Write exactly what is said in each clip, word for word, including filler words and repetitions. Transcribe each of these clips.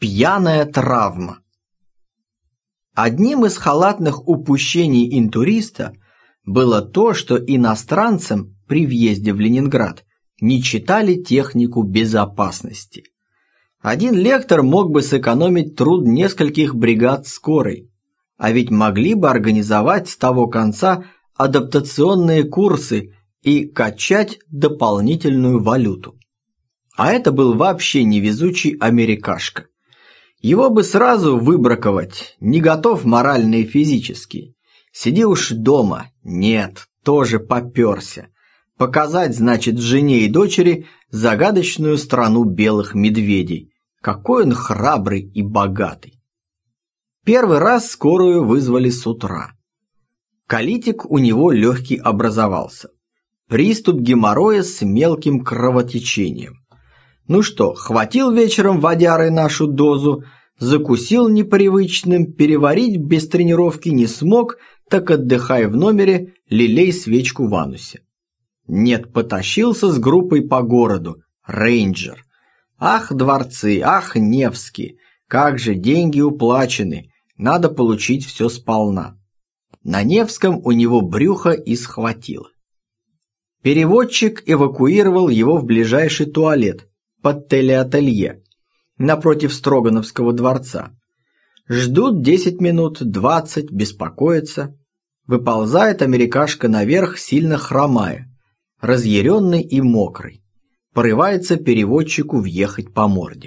Пьяная травма. Одним из халатных упущений интуриста было то, что иностранцам при въезде в Ленинград не читали технику безопасности. Один лектор мог бы сэкономить труд нескольких бригад скорой, а ведь могли бы организовать с того конца адаптационные курсы и качать дополнительную валюту. А это был вообще невезучий америкашка. Его бы сразу выбраковать, не готов морально и физически. Сиди уж дома, нет, тоже попёрся. Показать, значит, жене и дочери загадочную страну белых медведей. Какой он храбрый и богатый. Первый раз скорую вызвали с утра. Колитик у него легкий образовался. Приступ геморроя с мелким кровотечением. Ну что, хватил вечером водярой нашу дозу, закусил непривычным, переварить без тренировки не смог, так отдыхай в номере, лелей свечку в анусе. Нет, потащился с группой по городу, рейнджер. Ах, дворцы, ах, Невский, как же деньги уплачены, надо получить все сполна. На Невском у него брюхо и схватило. Переводчик эвакуировал его в ближайший туалет, под телеателье, напротив Строгановского дворца. Ждут десять минут, двадцать, беспокоятся. Выползает америкашка наверх, сильно хромая, разъяренный и мокрый. Порывается переводчику въехать по морде.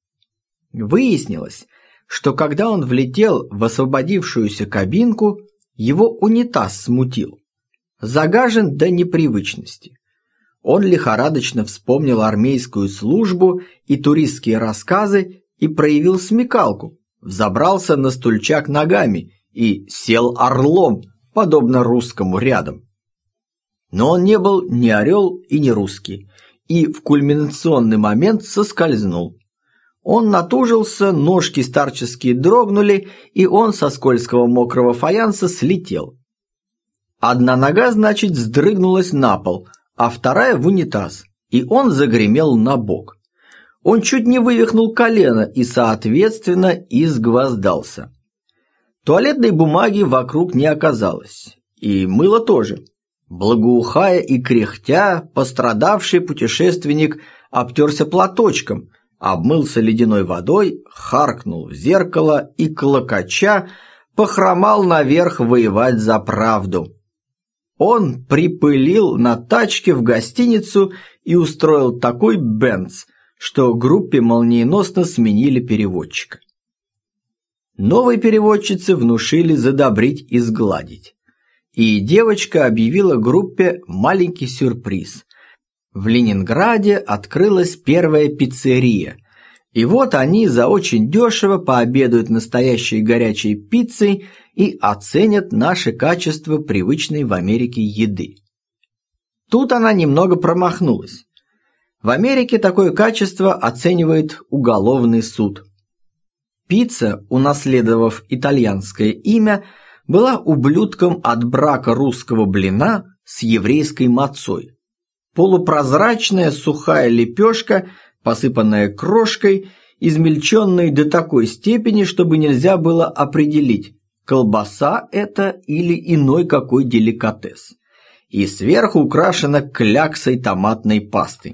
Выяснилось, что когда он влетел в освободившуюся кабинку, его унитаз смутил. Загажен до непривычности. Он лихорадочно вспомнил армейскую службу и туристские рассказы и проявил смекалку, взобрался на стульчак ногами и сел орлом, подобно русскому рядом. Но он не был ни орел и ни русский, и в кульминационный момент соскользнул. Он натужился, ножки старческие дрогнули, и он со скользкого мокрого фаянса слетел. Одна нога, значит, сдрыгнулась на пол, а вторая в унитаз, и он загремел на бок. Он чуть не вывихнул колено и, соответственно, изгвоздался. Туалетной бумаги вокруг не оказалось, и мыла тоже. Благоухая и кряхтя, пострадавший путешественник обтерся платочком, обмылся ледяной водой, харкнул в зеркало и, клокоча, похромал наверх воевать за правду. Он припылил на тачке в гостиницу и устроил такой бенц, что группе молниеносно сменили переводчика. Новой переводчице внушили задобрить и сгладить. И девочка объявила группе маленький сюрприз. В Ленинграде открылась первая пиццерия, и вот они за очень дешево пообедают настоящей горячей пиццей и оценят наше качество привычной в Америке еды. Тут она немного промахнулась. В Америке такое качество оценивает уголовный суд. Пицца, унаследовав итальянское имя, была ублюдком от брака русского блина с еврейской мацой. Полупрозрачная сухая лепешка, посыпанная крошкой, измельченной до такой степени, чтобы нельзя было определить, колбаса это или иной какой деликатес, и сверху украшена кляксой томатной пасты.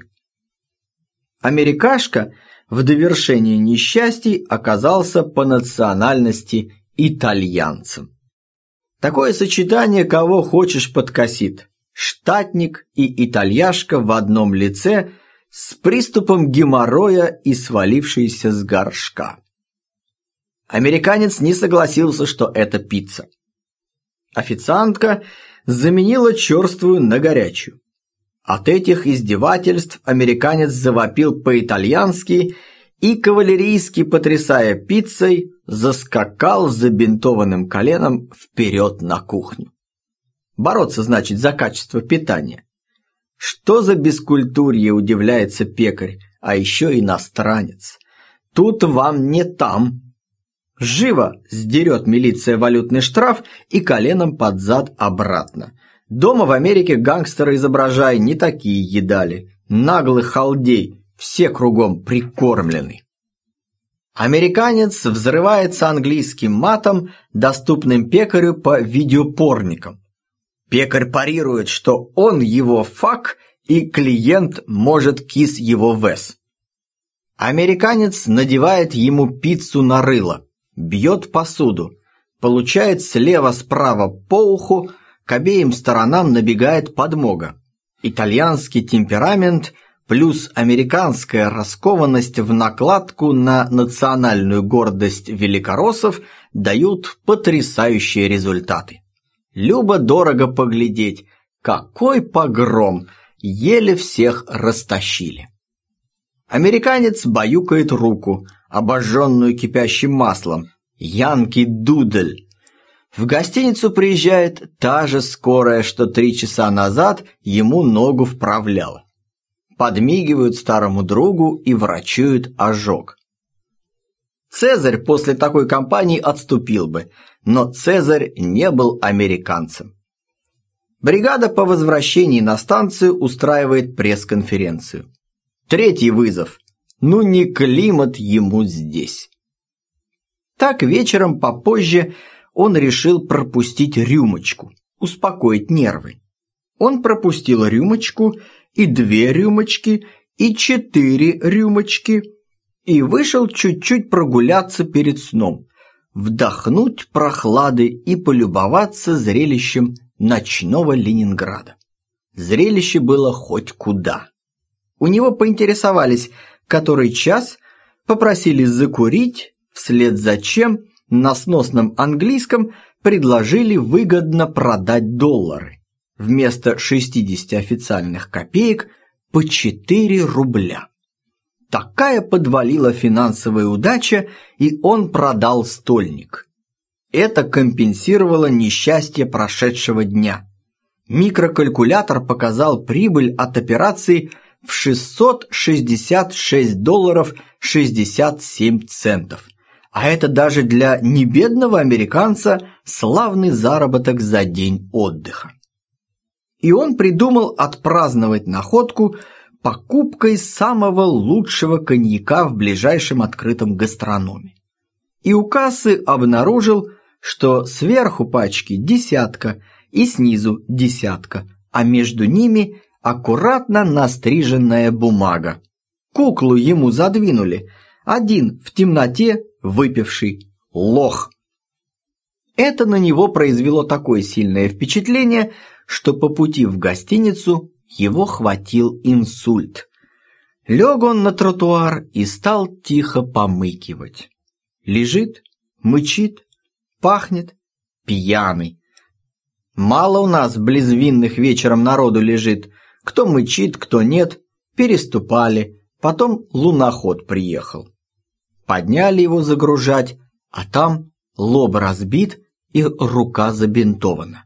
Америкашка в довершение несчастий оказался по национальности итальянцем. Такое сочетание кого хочешь подкосит. Штатник и итальяшка в одном лице с приступом геморроя и свалившийся с горшка. Американец не согласился, что это пицца. Официантка заменила черствую на горячую. От этих издевательств американец завопил по-итальянски и, кавалерийски потрясая пиццей, заскакал с забинтованным коленом вперед на кухню. Бороться, значит, за качество питания. Что за бескультурье, удивляется пекарь, а еще иностранец. Тут вам не там. Живо сдерет милиция валютный штраф и коленом под зад обратно. Дома в Америке гангстера изображай, не такие едали. Наглый халдей, все кругом прикормлены. Американец взрывается английским матом, доступным пекарю по видеопорникам. Пекарь парирует, что он его фак, и клиент может кис его вес. Американец надевает ему пиццу на рыло, бьет посуду, получает слева-справа по уху, к обеим сторонам набегает подмога. Итальянский темперамент плюс американская раскованность в накладку на национальную гордость великороссов дают потрясающие результаты. Любо-дорого поглядеть, какой погром, еле всех растащили. Американец баюкает руку, обожженную кипящим маслом, Янки Дудель. В гостиницу приезжает та же скорая, что три часа назад ему ногу вправляла. Подмигивают старому другу и врачуют ожог. Цезарь после такой кампании отступил бы, но Цезарь не был американцем. Бригада по возвращении на станцию устраивает пресс-конференцию. Третий вызов. Ну не климат ему здесь. Так вечером попозже он решил пропустить рюмочку, успокоить нервы. Он пропустил рюмочку, и две рюмочки, и четыре рюмочки, и вышел чуть-чуть прогуляться перед сном, вдохнуть прохлады и полюбоваться зрелищем ночного Ленинграда. Зрелище было хоть куда. У него поинтересовались, который час, попросили закурить, вслед за чем на сносном английском предложили выгодно продать доллары. Вместо шестидесяти официальных копеек по четыре рубля. Такая подвалила финансовая удача, и он продал стольник. Это компенсировало несчастье прошедшего дня. Микрокалькулятор показал прибыль от операции в шестьсот шестьдесят шесть долларов шестьдесят семь центов. А это даже для небедного американца славный заработок за день отдыха. И он придумал отпраздновать находку покупкой самого лучшего коньяка в ближайшем открытом гастрономе. И у кассы обнаружил, что сверху пачки десятка и снизу десятка, а между ними аккуратно настриженная бумага. Куклу ему задвинули, один в темноте выпивший лох. Это на него произвело такое сильное впечатление, что по пути в гостиницу его хватил инсульт. Лег он на тротуар и стал тихо помыкивать. Лежит, мычит, пахнет, пьяный. Мало у нас близ винных вечером народу лежит. Кто мычит, кто нет, переступали. Потом луноход приехал. Подняли его загружать, а там лоб разбит и рука забинтована.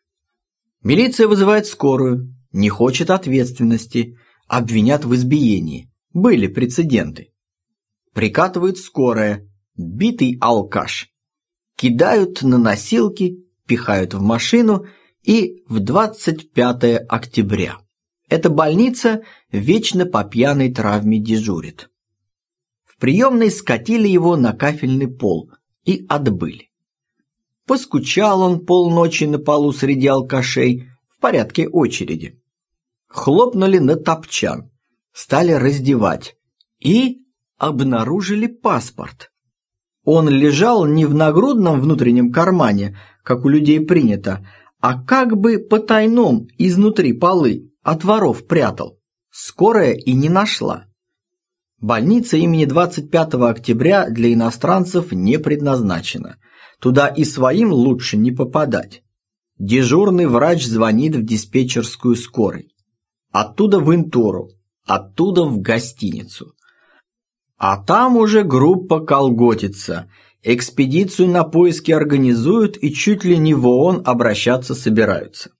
Милиция вызывает скорую, не хочет ответственности, обвинят в избиении. Были прецеденты. Прикатывает скорая, битый алкаш. Кидают на носилки, пихают в машину и в двадцать пятое октября. Эта больница вечно по пьяной травме дежурит. В приемной скатили его на кафельный пол и отбыли. Поскучал он полночи на полу среди алкашей в порядке очереди. Хлопнули на топчан, стали раздевать и обнаружили паспорт. Он лежал не в нагрудном внутреннем кармане, как у людей принято, а как бы потайном изнутри полы, от воров прятал. Скорая и не нашла. Больница имени двадцать пятого октября для иностранцев не предназначена. Туда и своим лучше не попадать. Дежурный врач звонит в диспетчерскую скорой. Оттуда в Интору, оттуда в гостиницу. А там уже группа колготится. Экспедицию на поиски организуют и чуть ли не в ООН обращаться собираются.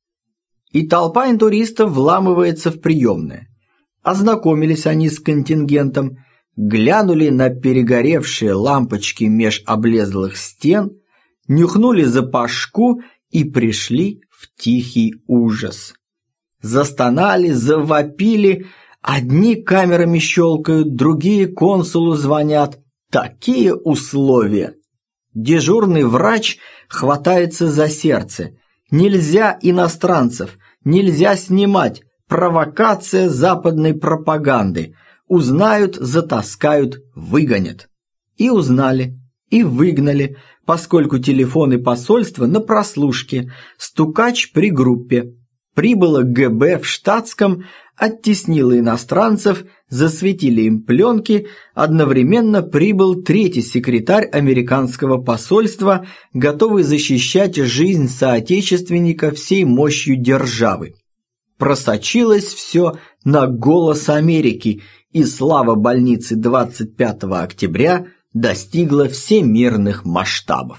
И толпа интуристов вламывается в приемное. Ознакомились они с контингентом, глянули на перегоревшие лампочки меж облезлых стен, нюхнули запашку и пришли в тихий ужас. Застонали, завопили, одни камерами щелкают, другие консулу звонят, Такие условия! Дежурный врач хватается за сердце. Нельзя иностранцев, нельзя снимать. Провокация западной пропаганды. Узнают, затаскают, выгонят. И узнали, и выгнали, поскольку телефоны посольства на прослушке, стукач при группе. Прибыло ГБ в штатском, оттеснило иностранцев, засветили им пленки, одновременно прибыл третий секретарь американского посольства, готовый защищать жизнь соотечественника всей мощью державы. Просочилось все на «Голос Америки», и слава больницы двадцать пятого октября достигла всемирных масштабов.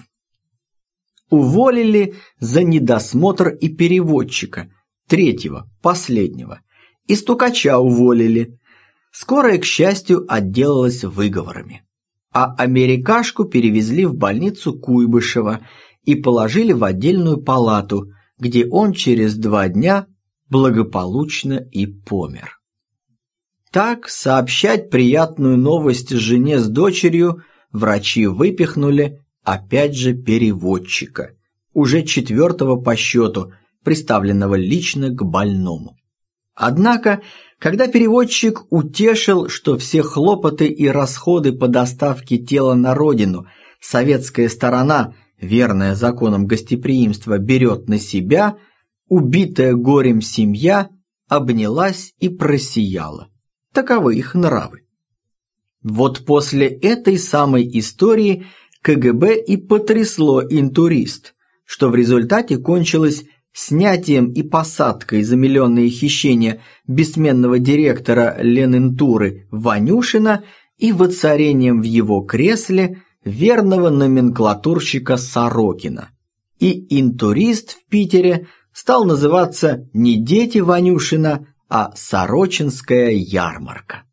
Уволили за недосмотр и переводчика, третьего, последнего, и стукача уволили. Скорая, к счастью, отделалась выговорами. А америкашку перевезли в больницу Куйбышева и положили в отдельную палату, где он через два дня благополучно и помер. Так сообщать приятную новость жене с дочерью врачи выпихнули, опять же, переводчика, уже четвертого по счету, приставленного лично к больному. Однако, когда переводчик утешил, что все хлопоты и расходы по доставке тела на родину советская сторона, верная законам гостеприимства, берет на себя, убитая горем семья обнялась и просияла. Таковы их нравы. Вот после этой самой истории КГБ и потрясло «Интурист», что в результате кончилось снятием и посадкой за миллионные хищения бессменного директора Ленинтуры Ванюшина и воцарением в его кресле верного номенклатурщика Сорокина. И «Интурист» в Питере стал называться не «Дети Ванюшина», а «Сорочинская ярмарка».